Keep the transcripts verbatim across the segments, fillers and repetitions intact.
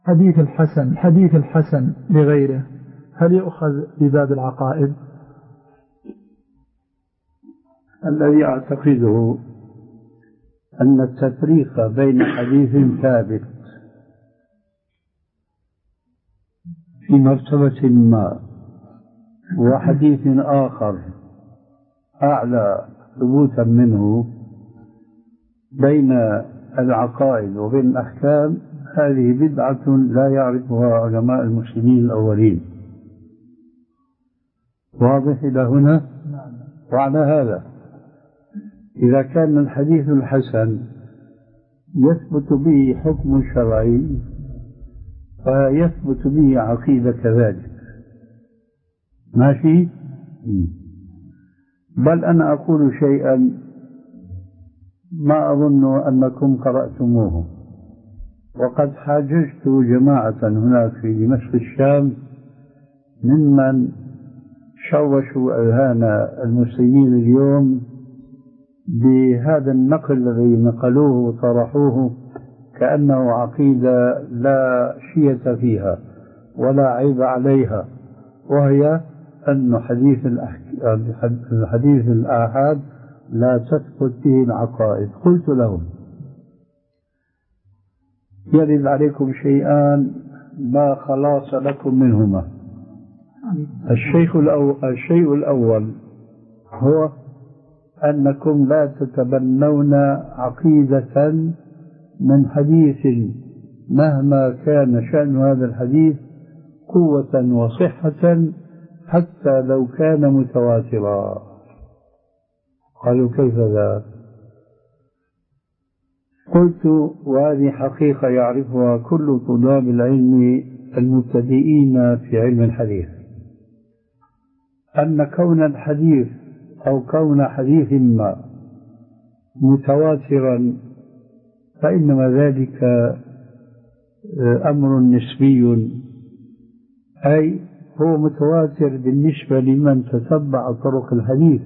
حديث الحسن حديث الحسن لغيره هل يؤخذ بباب العقائد؟ الذي أعتقده أن التفريق بين حديث ثابت في مرتبة ما وحديث آخر أعلى ثبوتا منه بين العقائد وبين الأحكام، هذه بدعة لا يعرفها علماء المسلمين الأولين. واضح إلى هنا؟ وعلى هذا إذا كان الحديث الحسن يثبت به حكم شرعي فيثبت به عقيدة كذلك، ماشي؟ بل أنا أقول شيئا ما أظن أنكم قرأتموه، وقد حاججت جماعة هناك في دمشق الشام ممن شوشوا أذهان المسلمين اليوم بهذا النقل الذي نقلوه وطرحوه كأنه عقيدة لا شية فيها ولا عيب عليها، وهي أن حديث الحديث الآحاد لا تثبت به العقائد. قلت لهم يرد عليكم شيئان لا خلاص لكم منهما. الشيء الأول, الشيء الأول هو أنكم لا تتبنون عقيدة من حديث مهما كان شأن هذا الحديث قوة وصحة حتى لو كان متواترا. قالوا كيف ذا؟ قلت وهذه حقيقة يعرفها كل طلاب العلم المبتدئين في علم الحديث، أن كون الحديث أو كون حديث ما متواترا فإنما ذلك أمر نسبي، أي هو متواتر بالنسبة لمن تتبع طرق الحديث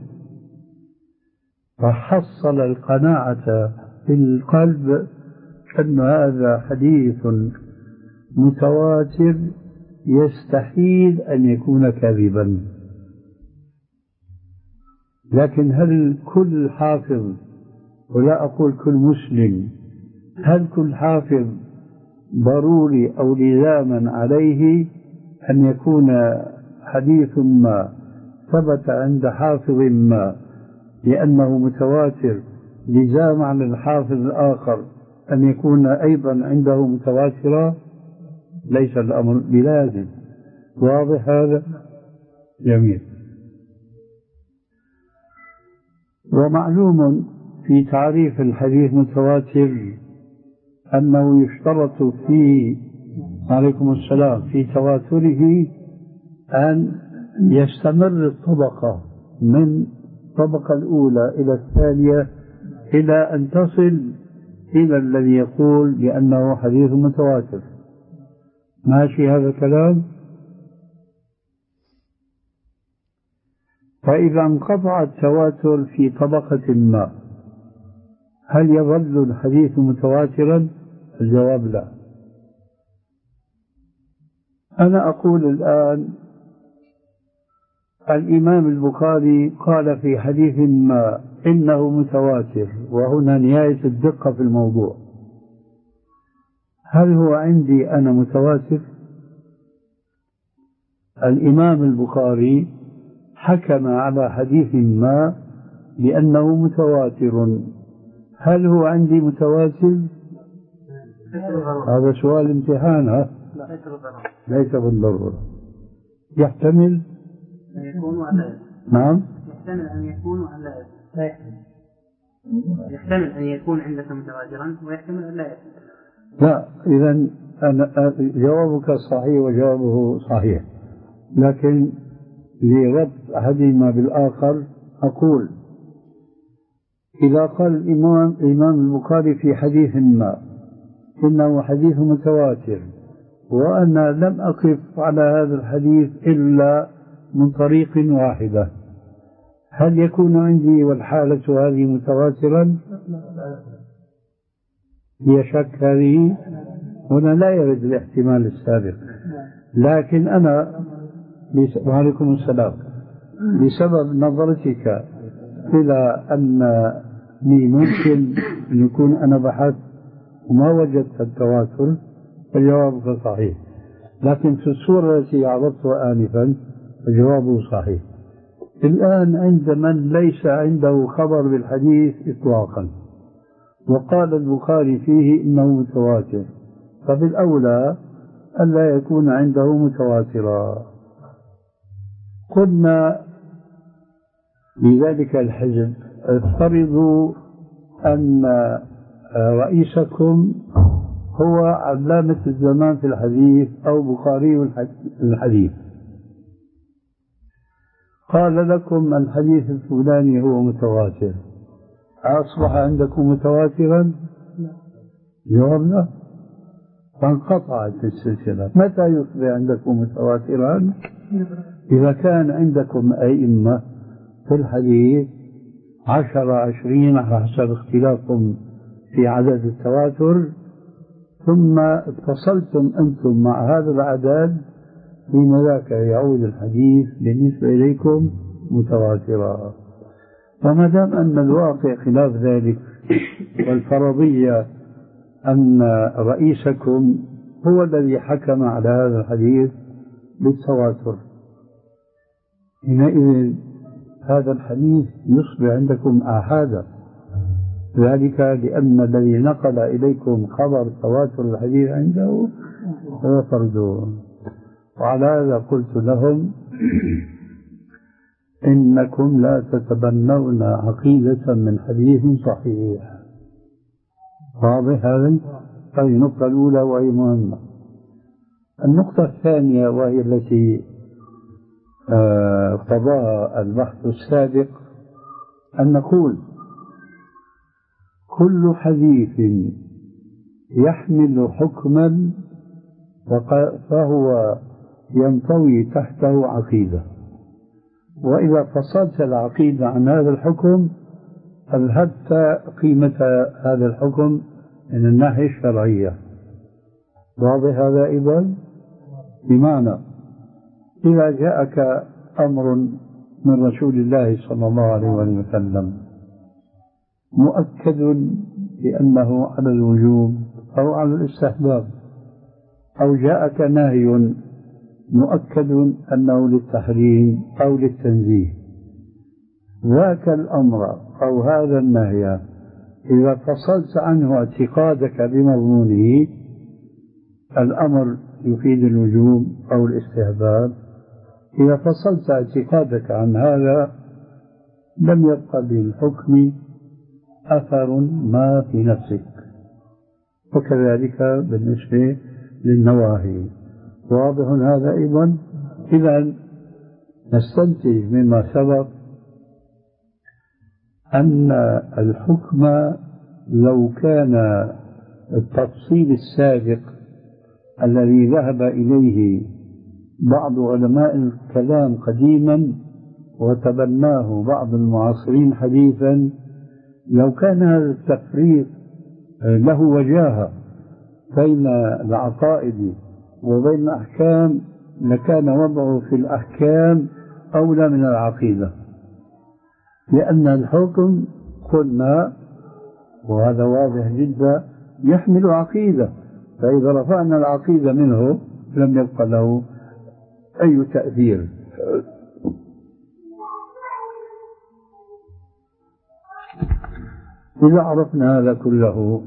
فحصل القناعة في القلب أن هذا حديث متواتر يستحيل أن يكون كاذبا. لكن هل كل حافظ، ولا أقول كل مسلم، هل كل حافظ ضروري أو لزاما عليه أن يكون حديث ما ثبت عند حافظ ما لأنه متواتر لزام على الحافظ الآخر أن يكون أيضا عنده متواترا؟ ليس الأمر بلازم. واضح هذا؟ جميل. ومعلوم في تعريف الحديث متواتر أنه يشترط في عليكم السلام في تواتره أن يستمر الطبقة من الطبقة الأولى إلى الثانية إلى أن تصل إلى الذي يقول بأنه حديث متواتر. ماشي هذا الكلام؟ فإذا انقطع التواتر في طبقة ما هل يظل الحديث متواترا؟ الجواب لا. أنا أقول الآن الإمام البخاري قال في حديث ما إنه متواتر، وهنا نهاية الدقة في الموضوع. هل هو عندي أنا متواتر؟ الإمام البخاري حكم على حديث ما بأنه متواتر، هل هو عندي متواتر؟ هذا سؤال امتحان. ها؟ ليس بالضرورة. يحتمل أن يكون ولا نعم يحتمل أن يكون ولا لا يحتمل يحتمل أن يكون عندك متواترا ويحتمل أن لا يكون. لا، إذا أنا جوابك صحيح وجوابه صحيح، لكن لربط أحدهما بالآخر أقول إذا قال الإمام الإمام البخاري في حديث ما إنه حديث متواتر وأنا لم أقف على هذا الحديث إلا من طريق واحدة، هل يكون عندي والحالة هذه متواترا؟ هي شك هذه؟ هنا لا يرد الاحتمال السابق، لكن أنا وعليكم السلام بسبب نظرتك إلى أنني ممكن أن يكون أنا بحثت وما وجدت التواتر، فجوابك صحيح، لكن في الصورة التي عرضتها آنفا فجوابه صحيح. الآن عند من ليس عنده خبر بالحديث إطلاقا وقال البخاري فيه إنه متواتر، فبالأولى ألا يكون عنده متواترا. قلنا لذلك الحزب افترضوا أن رئيسكم هو علامة الزمان في الحديث أو بخاري الحديث، قال لكم الحديث الفلاني هو متواتر، أصبح عندكم متواترا؟ جواب لا، فانقطعت السلسلة. متى يصبح عندكم متواترا؟ إذا كان عندكم أئمة في الحديث عشرة عشرين على حسب اختلافكم في عدد التواتر، ثم اتصلتم أنتم مع هذا العدد، حين ذاك يعود الحديث بالنسبة إليكم متواترا. وما دام أن الواقع خلاف ذلك والفرضية أن رئيسكم هو الذي حكم على هذا الحديث بالتواتر، حينئذ هذا الحديث يصبح عندكم آحادا، ذلك لأن الذي نقل إليكم خبر تواتر الحديث عنده هو فرده. وعلى هذا قلت لهم إنكم لا تتبنون عقيدة من حديث صحيح. واضح هذا؟ هذه النقطة الأولى وهي مهمة. النقطة الثانية وهي التي اقتضاها البحث السابق أن نقول كل حديث يحمل حكما فهو ينطوي تحته عقيدة، وإذا فصلت العقيدة عن هذا الحكم أذهبت قيمة هذا الحكم من الناحية الشرعية. واضح هذا أيضا؟ بمعنى إذا جاءك أمر من رسول الله صلى الله عليه وسلم مؤكد بأنه على الوجوب أو على الاستحباب، أو جاءك نهي مؤكد أنه للتحريم أو للتنزيه، ذاك الأمر أو هذا النهي إذا فصلت عنه اعتقادك بمضمونه، الأمر يفيد الوجوب أو الاستحباب، إذا فصلت اعتقادك عن هذا لم يبقى للحكم أثر ما في نفسك، وكذلك بالنسبة للنواهي. واضح هذا أيضا؟ إذا نستنتج مما سبق أن الحكم لو كان التفصيل السابق الذي ذهب إليه بعض علماء الكلام قديما وتبناه بعض المعاصرين حديثا، لو كان هذا التفريق له وجاهة بين العقائد وبين الأحكام لكان وضعه في الأحكام أولى من العقيدة، لأن الحكم قلنا وهذا واضح جدا يحمل عقيدة، فإذا رفعنا العقيدة منه لم يبقى له أي تأثير. إذا عرفنا هذا كله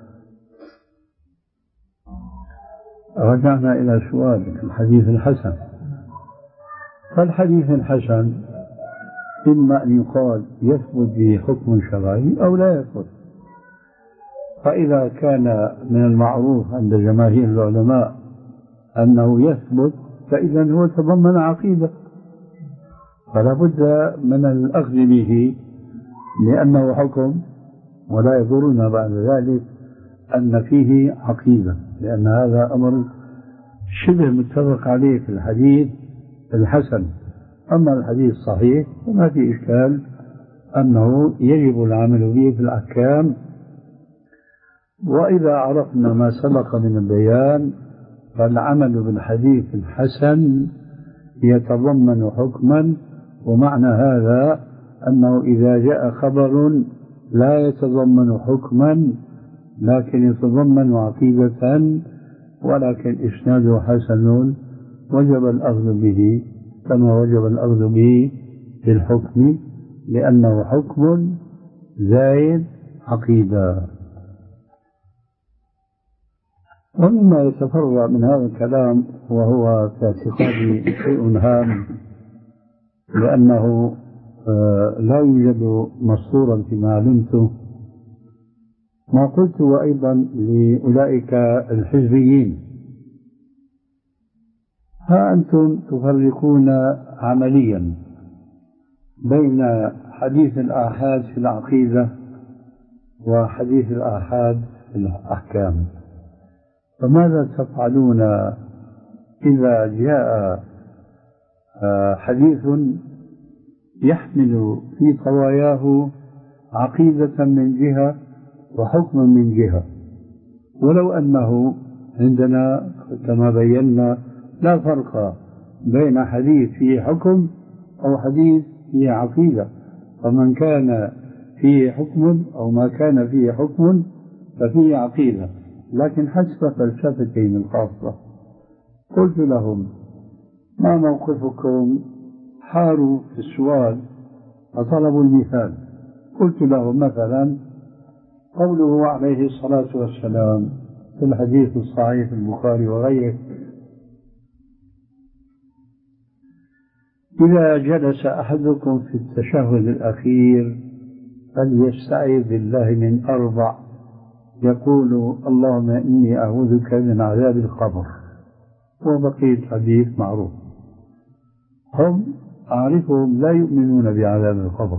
رجعنا إلى سؤال الحديث الحسن. فالحديث الحسن إما أن يقال يثبت به حكم شرعي أو لا يثبت، فإذا كان من المعروف عند جماهير العلماء أنه يثبت فإذا هو تضمن عقيدة، فلا بد من الأخذ به لأنه حكم، ولا يضرنا بعد ذلك أن فيه عقيدة، لأن هذا أمر شبه متفق عليه في الحديث الحسن. أما الحديث الصحيح فما في إشكال أنه يجب العمل به في الأحكام، وإذا عرفنا ما سبق من البيان فالعمل بالحديث الحسن يتضمن حكما، ومعنى هذا أنه إذا جاء خبر لا يتضمن حكما لكن يتضمن عقيدة ولكن إسناده حسن وجب الأخذ به كما وجب الأخذ به بالحكم، لأنه حكم زائد عقيدة. ومما يتفرع من هذا الكلام وهو في اعتقادي شيء هام، لأنه لا يوجد مصدورا فيما علمته، ما قلت أيضا لأولئك الحزبيين: ها أنتم تفرقون عمليا بين حديث الآحاد في العقيدة وحديث الآحاد في الأحكام، فماذا تفعلون إذا جاء حديث يحمل في طواياه عقيدة من جهة وحكما من جهة، ولو أنه عندنا كما بينا لا فرق بين حديث فيه حكم أو حديث فيه عقيدة، فمن كان فيه حكم أو ما كان فيه حكم ففيه عقيدة، لكن حسب فلسفتهم الخاصة. قلت لهم: ما موقفكم؟ حاروا في السؤال فطلبوا المثال. قلت لهم مثلا قوله عليه الصلاة والسلام في الحديث الصحيح في البخاري وغيره: إذا جلس أحدكم في التشهد الأخير فليستعذ بالله من أربع، يقول: اللهم إني أعوذ بك من عذاب القبر، وبقية حديث معروف. هم أعرفهم لا يؤمنون بعذاب القبر،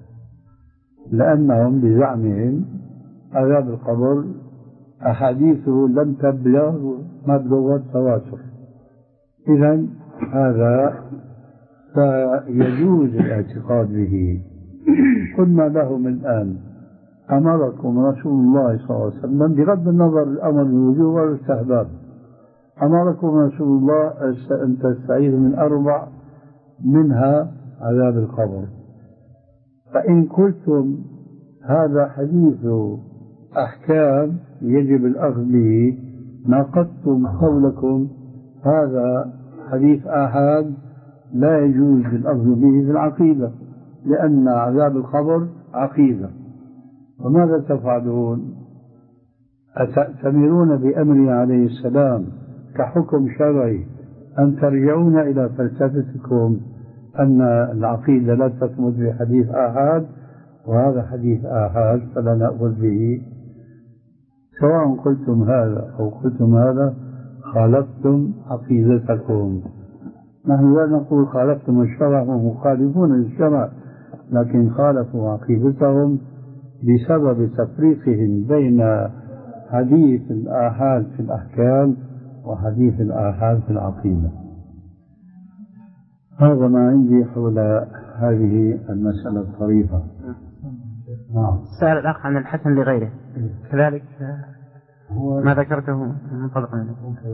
لأنهم بزعمهم عذاب القبر أحاديثه لم تبلغ مبلغ التواتر، إذن هذا فيجوز الاعتقاد به. قلنا لهم الآن: أمركم رسول الله صلى الله عليه وسلم بغض النظر الأمر بالوجوب والاستحباب، أمركم رسول الله أن تستعيذوا من أربع منها عذاب القبر، فإن قلتم هذا حديث أحكام يجب الأخذ به ناقضتم قولكم هذا حديث آحاد لا يجوز الأخذ به في العقيدة، لأن عذاب القبر عقيدة. وماذا تفعلون؟ أتأتمرون بأمره عليه السلام كحكم شرعي أن ترجعون إلى فلسفتكم أن العقيدة لا تثبت بحديث آحاد وهذا حديث آحاد فلا نأخذ به؟ سواء قلتم هذا أو قلتم هذا خالفتم عقيدتكم. نحن لا نقول خالفتم الشرع ومخالفون للشرع، لكن خالفوا عقيدتهم بسبب تفريقهم بين حديث الآحاد في الأحكام وحديث الآحاد في العقيدة. هذا ما عندي حول هذه المسألة الطريفة. نعم. سأل الأخ عن الحسن لغيره كذلك ما ذكرته منطبقا.